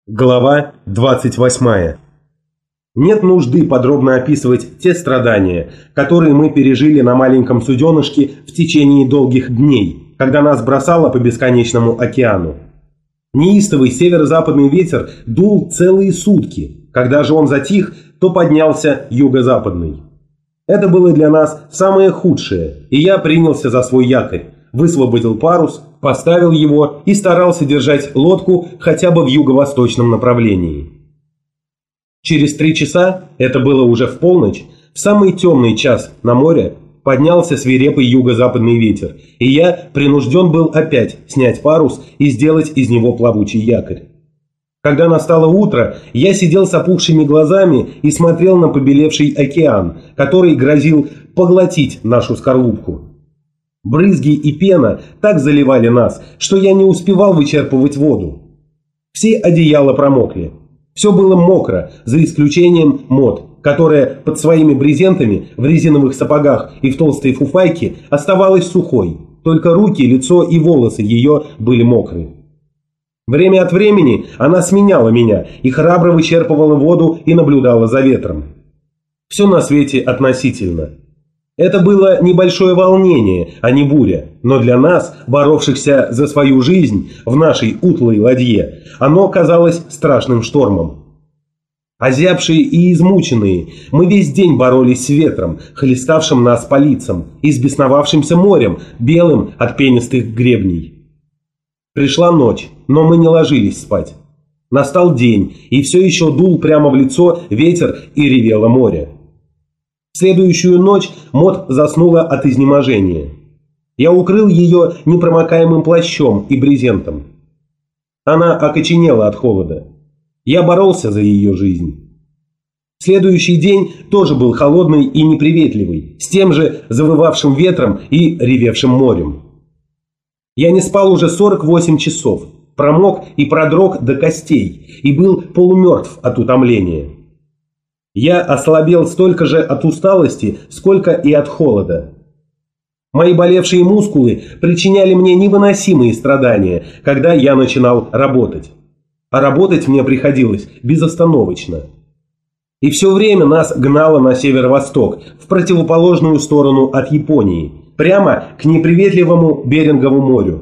Глава 28. Нет нужды подробно описывать те страдания, которые мы пережили на маленьком суденышке в течение долгих дней, когда нас бросало по бесконечному океану. Неистовый северо-западный ветер дул целые сутки. Когда же он затих, то поднялся юго-западный. Это было для нас самое худшее, и я принялся за свой якорь, высвободил парус, поставил его и старался держать лодку хотя бы в юго-восточном направлении. Через 3 часа, это было уже в полночь, в самый темный час на море поднялся свирепый юго-западный ветер, и я принужден был опять снять парус и сделать из него плавучий якорь. Когда настало утро, я сидел с опухшими глазами и смотрел на побелевший океан, который грозил поглотить нашу скорлупку. Брызги и пена так заливали нас, что я не успевал вычерпывать воду. Все одеяла промокли. Все было мокро, за исключением Мод, которая под своими брезентами в резиновых сапогах и в толстой фуфайке оставалась сухой. Только руки, лицо и волосы ее были мокры. Время от времени она сменяла меня и храбро вычерпывала воду и наблюдала за ветром. Все на свете относительно. Это было небольшое волнение, а не буря, но для нас, боровшихся за свою жизнь в нашей утлой ладье, оно казалось страшным штормом. Озябшие и измученные, мы весь день боролись с ветром, хлеставшим нас по лицам, и с бесновавшимся морем, белым от пенистых гребней. Пришла ночь, но мы не ложились спать. Настал день, и все еще дул прямо в лицо ветер и ревело море. В следующую ночь Мод заснула от изнеможения. Я укрыл ее непромокаемым плащом и брезентом. Она окоченела от холода. Я боролся за ее жизнь. Следующий день тоже был холодный и неприветливый, с тем же завывавшим ветром и ревевшим морем. Я не спал уже 48 часов, промок и продрог до костей и был полумертв от утомления. Я ослабел столько же от усталости, сколько и от холода. Мои болевшие мускулы причиняли мне невыносимые страдания, когда я начинал работать. А работать мне приходилось безостановочно. И все время нас гнало на северо-восток, в противоположную сторону от Японии, прямо к неприветливому Берингову морю.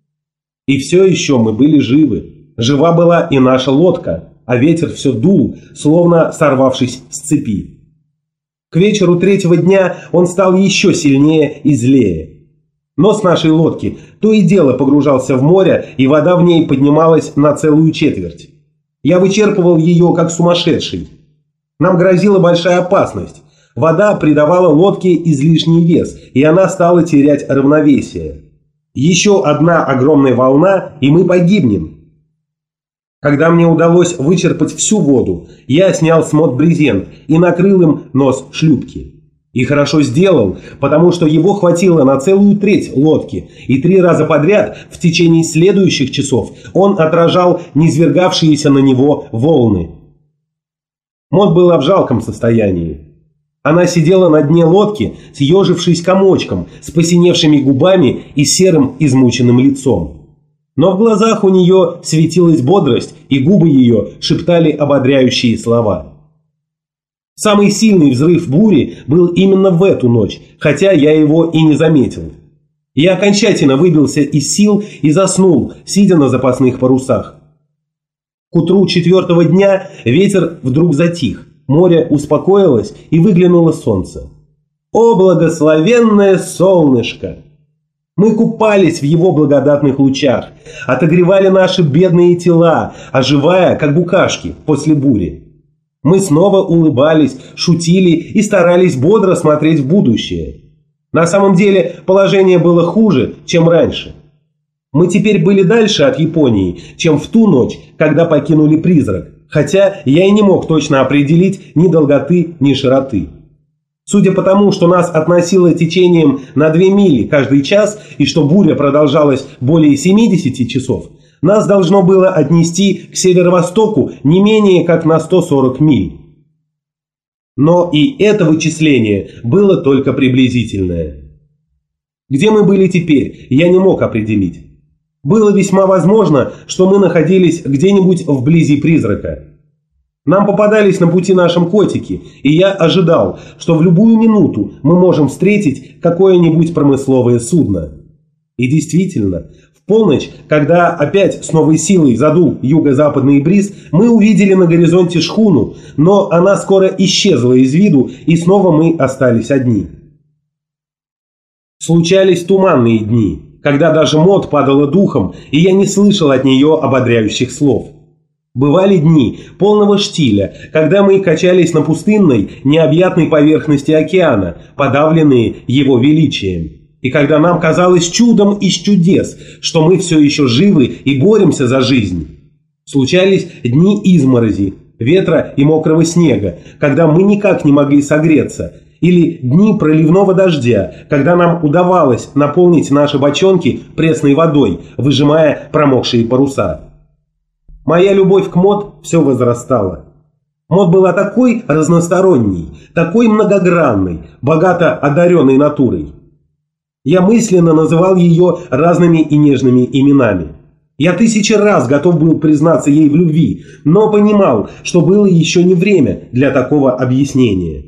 И все еще мы были живы. Жива была и наша лодка. А ветер все дул, словно сорвавшись с цепи. К вечеру 3-го дня он стал еще сильнее и злее. Нос нашей лодки то и дело погружался в море, и вода в ней поднималась на целую четверть. Я вычерпывал ее, как сумасшедший. Нам грозила большая опасность. Вода придавала лодке излишний вес, и она стала терять равновесие. Еще одна огромная волна, и мы погибнем. Когда мне удалось вычерпать всю воду, я снял с Мод брезент и накрыл им нос шлюпки. И хорошо сделал, потому что его хватило на целую треть лодки, и 3 раза подряд в течение следующих часов он отражал низвергавшиеся на него волны. Мод была в жалком состоянии. Она сидела на дне лодки, съежившись комочком, с посиневшими губами и серым измученным лицом. Но в глазах у нее светилась бодрость, и губы ее шептали ободряющие слова. Самый сильный взрыв бури был именно в эту ночь, хотя я его и не заметил. Я окончательно выбился из сил и заснул, сидя на запасных парусах. К утру 4-го дня ветер вдруг затих, море успокоилось и выглянуло солнце. О, благословенное солнышко! Мы купались в его благодатных лучах, отогревали наши бедные тела, оживая, как букашки после бури. Мы снова улыбались, шутили и старались бодро смотреть в будущее. На самом деле положение было хуже, чем раньше. Мы теперь были дальше от Японии, чем в ту ночь, когда покинули Призрак, хотя я и не мог точно определить ни долготы, ни широты. Судя по тому, что нас относило течением на 2 мили каждый час и что буря продолжалась более 70 часов, нас должно было отнести к северо-востоку не менее как на 140 миль. Но и это вычисление было только приблизительное. Где мы были теперь, я не мог определить. Было весьма возможно, что мы находились где-нибудь вблизи призрака. Нам попадались на пути наши котики, и я ожидал, что в любую минуту мы можем встретить какое-нибудь промысловое судно. И действительно, в полночь, когда опять с новой силой задул юго-западный бриз, мы увидели на горизонте шхуну, но она скоро исчезла из виду, и снова мы остались одни. Случались туманные дни, когда даже Мод падала духом, и я не слышал от нее ободряющих слов. Бывали дни полного штиля, когда мы качались на пустынной, необъятной поверхности океана, подавленные его величием. И когда нам казалось чудом из чудес, что мы все еще живы и боремся за жизнь. Случались дни изморози, ветра и мокрого снега, когда мы никак не могли согреться, или дни проливного дождя, когда нам удавалось наполнить наши бочонки пресной водой, выжимая промокшие паруса. Моя любовь к Мод все возрастала. Мод была такой разносторонней, такой многогранной, богато одаренной натурой. Я мысленно называл ее разными и нежными именами. Я 1000 раз готов был признаться ей в любви, но понимал, что было еще не время для такого объяснения.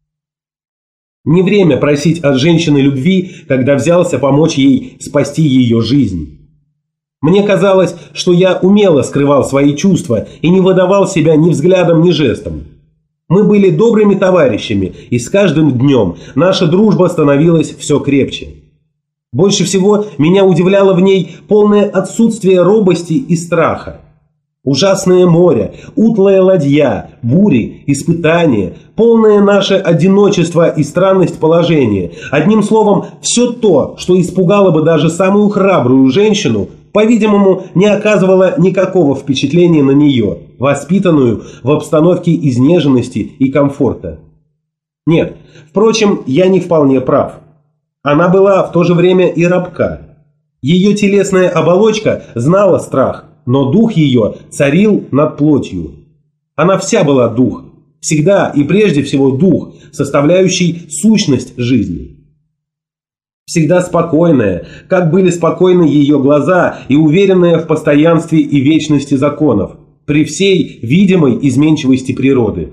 Не время просить от женщины любви, когда взялся помочь ей спасти ее жизнь. Мне казалось, что я умело скрывал свои чувства и не выдавал себя ни взглядом, ни жестом. Мы были добрыми товарищами, и с каждым днем наша дружба становилась все крепче. Больше всего меня удивляло в ней полное отсутствие робости и страха. Ужасное море, утлая ладья, бури, испытания, полное наше одиночество и странность положения. Одним словом, все то, что испугало бы даже самую храбрую женщину, по-видимому, не оказывало никакого впечатления на нее, воспитанную в обстановке изнеженности и комфорта. Нет, впрочем, я не вполне прав. Она была в то же время и рабка. Ее телесная оболочка знала страх, но дух ее царил над плотью. Она вся была дух, всегда и прежде всего дух, составляющий сущность жизни. Всегда спокойная, как были спокойны ее глаза и уверенная в постоянстве и вечности законов, при всей видимой изменчивости природы.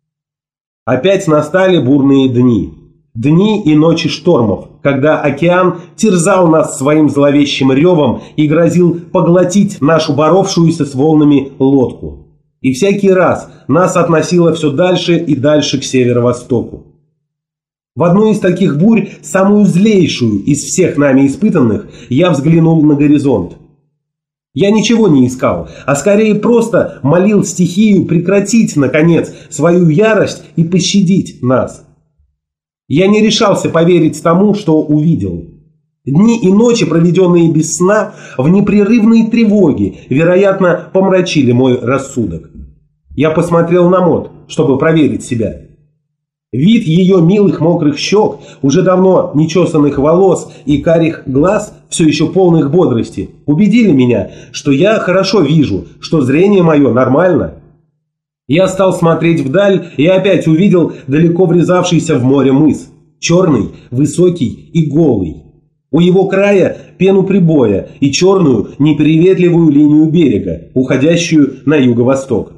Опять настали бурные дни. Дни и ночи штормов, когда океан терзал нас своим зловещим ревом и грозил поглотить нашу боровшуюся с волнами лодку. И всякий раз нас относило все дальше и дальше к северо-востоку. В одну из таких бурь, самую злейшую из всех нами испытанных, я взглянул на горизонт. Я ничего не искал, а скорее просто молил стихию прекратить, наконец, свою ярость и пощадить нас. Я не решался поверить тому, что увидел. Дни и ночи, проведенные без сна, в непрерывной тревоге, вероятно, помрачили мой рассудок. Я посмотрел на Мод, чтобы проверить себя. Вид ее милых мокрых щек, уже давно нечесанных волос и карих глаз, все еще полных бодрости, убедили меня, что я хорошо вижу, что зрение мое нормально. Я стал смотреть вдаль и опять увидел далеко врезавшийся в море мыс, черный, высокий и голый. У его края пену прибоя и черную, неприветливую линию берега, уходящую на юго-восток.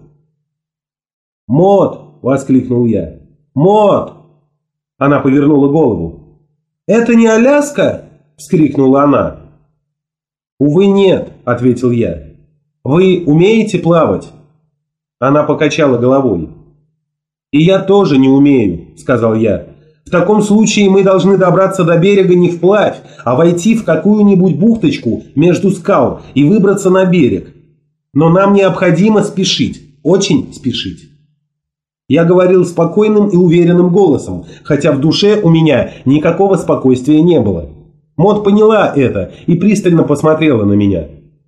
«Мод!» – воскликнул я. «Мод!» Она повернула голову. «Это не Аляска?» – вскрикнула она. «Увы, нет», – ответил я. «Вы умеете плавать?» Она покачала головой. «И я тоже не умею», – сказал я. «В таком случае мы должны добраться до берега не вплавь, а войти в какую-нибудь бухточку между скал и выбраться на берег. Но нам необходимо спешить, очень спешить». Я говорил спокойным и уверенным голосом, хотя в душе у меня никакого спокойствия не было. Мод поняла это и пристально посмотрела на меня.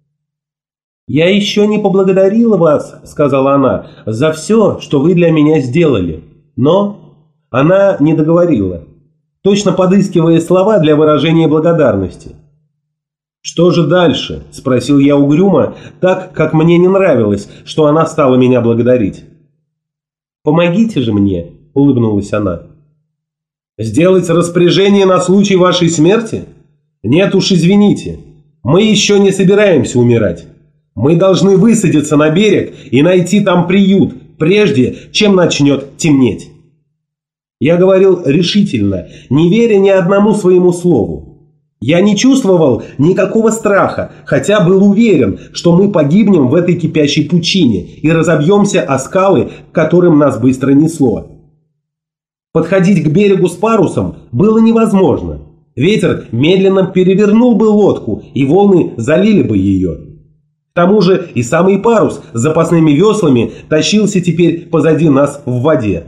«Я еще не поблагодарила вас, — сказала она, — за все, что вы для меня сделали. Но...» Она не договорила, точно подыскивая слова для выражения благодарности. «Что же дальше?» – спросил я угрюмо, так как мне не нравилось, что она стала меня благодарить. «Помогите же мне», – улыбнулась она. «Сделать распоряжение на случай вашей смерти? Нет уж, извините. Мы еще не собираемся умирать. Мы должны высадиться на берег и найти там приют, прежде чем начнет темнеть. Я говорил решительно, не веря ни одному своему слову. Я не чувствовал никакого страха, хотя был уверен, что мы погибнем в этой кипящей пучине и разобьемся о скалы, к которым нас быстро несло. Подходить к берегу с парусом было невозможно. Ветер медленно перевернул бы лодку, и волны залили бы ее. К тому же и самый парус с запасными веслами тащился теперь позади нас в воде.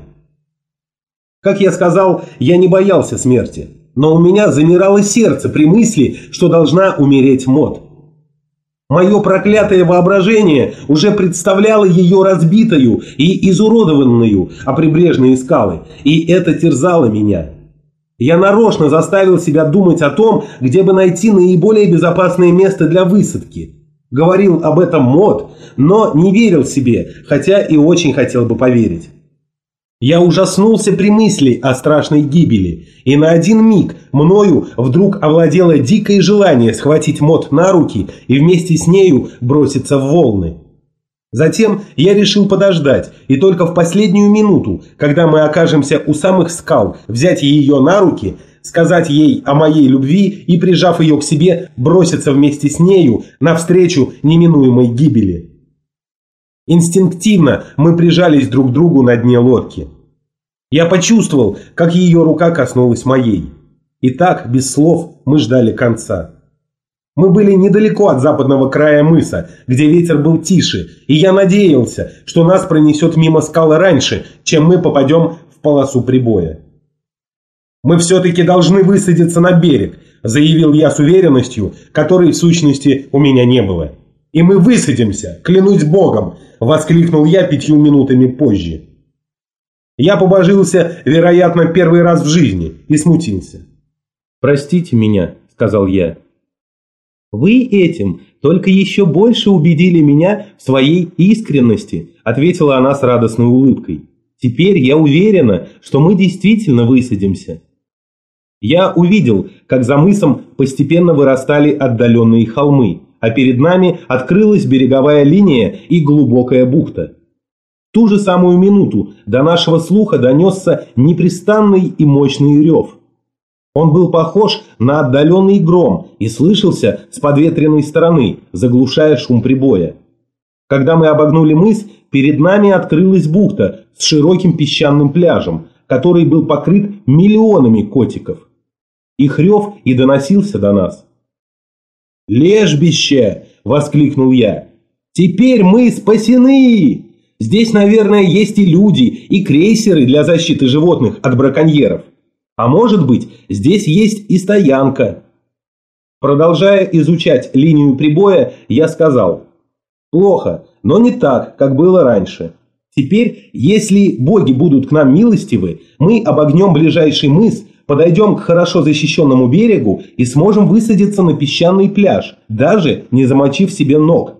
Как я сказал, я не боялся смерти, но у меня замирало сердце при мысли, что должна умереть Мот. Мое проклятое воображение уже представляло ее разбитую и изуродованную о прибрежные скалы, и это терзало меня. Я нарочно заставил себя думать о том, где бы найти наиболее безопасное место для высадки. Говорил об этом Мот, но не верил себе, хотя и очень хотел бы поверить. Я ужаснулся при мысли о страшной гибели, и на один миг мною вдруг овладело дикое желание схватить Мот на руки и вместе с нею броситься в волны. Затем я решил подождать, и только в последнюю минуту, когда мы окажемся у самых скал, взять ее на руки, сказать ей о моей любви и, прижав ее к себе, броситься вместе с нею навстречу неминуемой гибели. Инстинктивно мы прижались друг к другу на дне лодки. Я почувствовал, как ее рука коснулась моей. И так, без слов, мы ждали конца. Мы были недалеко от западного края мыса, где ветер был тише, и я надеялся, что нас пронесет мимо скалы раньше, чем мы попадем в полосу прибоя. «Мы все-таки должны высадиться на берег», – заявил я с уверенностью, которой в сущности у меня не было. «И мы высадимся, клянусь Богом!» – воскликнул я 5 минутами позже. Я побожился, вероятно, первый раз в жизни и смутился. «Простите меня», – сказал я. «Вы этим только еще больше убедили меня в своей искренности», – ответила она с радостной улыбкой. «Теперь я уверена, что мы действительно высадимся». Я увидел, как за мысом постепенно вырастали отдаленные холмы, а перед нами открылась береговая линия и глубокая бухта. В ту же самую минуту до нашего слуха донесся непрестанный и мощный рев. Он был похож на отдаленный гром и слышался с подветренной стороны, заглушая шум прибоя. Когда мы обогнули мыс, перед нами открылась бухта с широким песчаным пляжем, который был покрыт миллионами котиков. Их рев и доносился до нас. «Лежбище!» – воскликнул я. «Теперь мы спасены! Здесь, наверное, есть и люди, и крейсеры для защиты животных от браконьеров. А может быть, здесь есть и стоянка». Продолжая изучать линию прибоя, я сказал: «Плохо, но не так, как было раньше. Теперь, если боги будут к нам милостивы, мы обогнем ближайший мыс, подойдем к хорошо защищенному берегу и сможем высадиться на песчаный пляж, даже не замочив себе ног».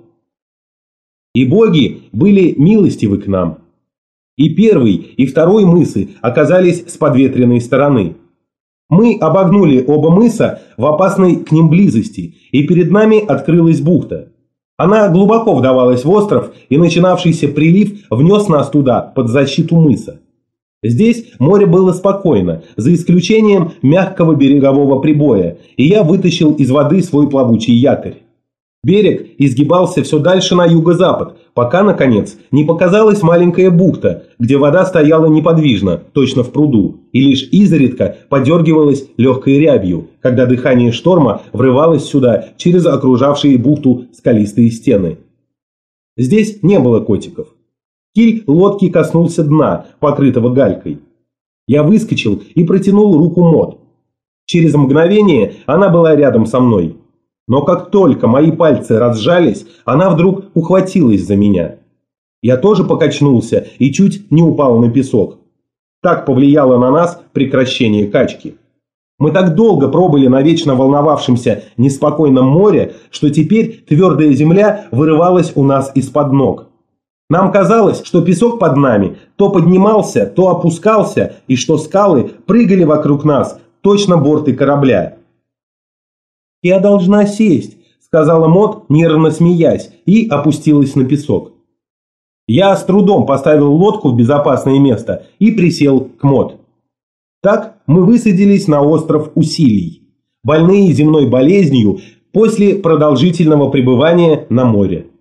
И боги были милостивы к нам. И первый, и второй мысы оказались с подветренной стороны. Мы обогнули оба мыса в опасной к ним близости, и перед нами открылась бухта. Она глубоко вдавалась в остров, и начинавшийся прилив внес нас туда, под защиту мыса. Здесь море было спокойно, за исключением мягкого берегового прибоя, и я вытащил из воды свой плавучий якорь. Берег изгибался все дальше на юго-запад, пока, наконец, не показалась маленькая бухта, где вода стояла неподвижно, точно в пруду, и лишь изредка подергивалась легкой рябью, когда дыхание шторма врывалось сюда через окружавшие бухту скалистые стены. Здесь не было котиков. Киль лодки коснулся дна, покрытого галькой. Я выскочил и протянул руку Мот. Через мгновение она была рядом со мной. Но как только мои пальцы разжались, она вдруг ухватилась за меня. Я тоже покачнулся и чуть не упал на песок. Так повлияло на нас прекращение качки. Мы так долго пробыли на вечно волновавшемся неспокойном море, что теперь твердая земля вырывалась у нас из-под ног. Нам казалось, что песок под нами то поднимался, то опускался, и что скалы прыгали вокруг нас, точно борты корабля. «Я должна сесть», — сказала Мот, нервно смеясь, и опустилась на песок. Я с трудом поставил лодку в безопасное место и присел к Мот. Так мы высадились на остров Усилий, больные земной болезнью после продолжительного пребывания на море.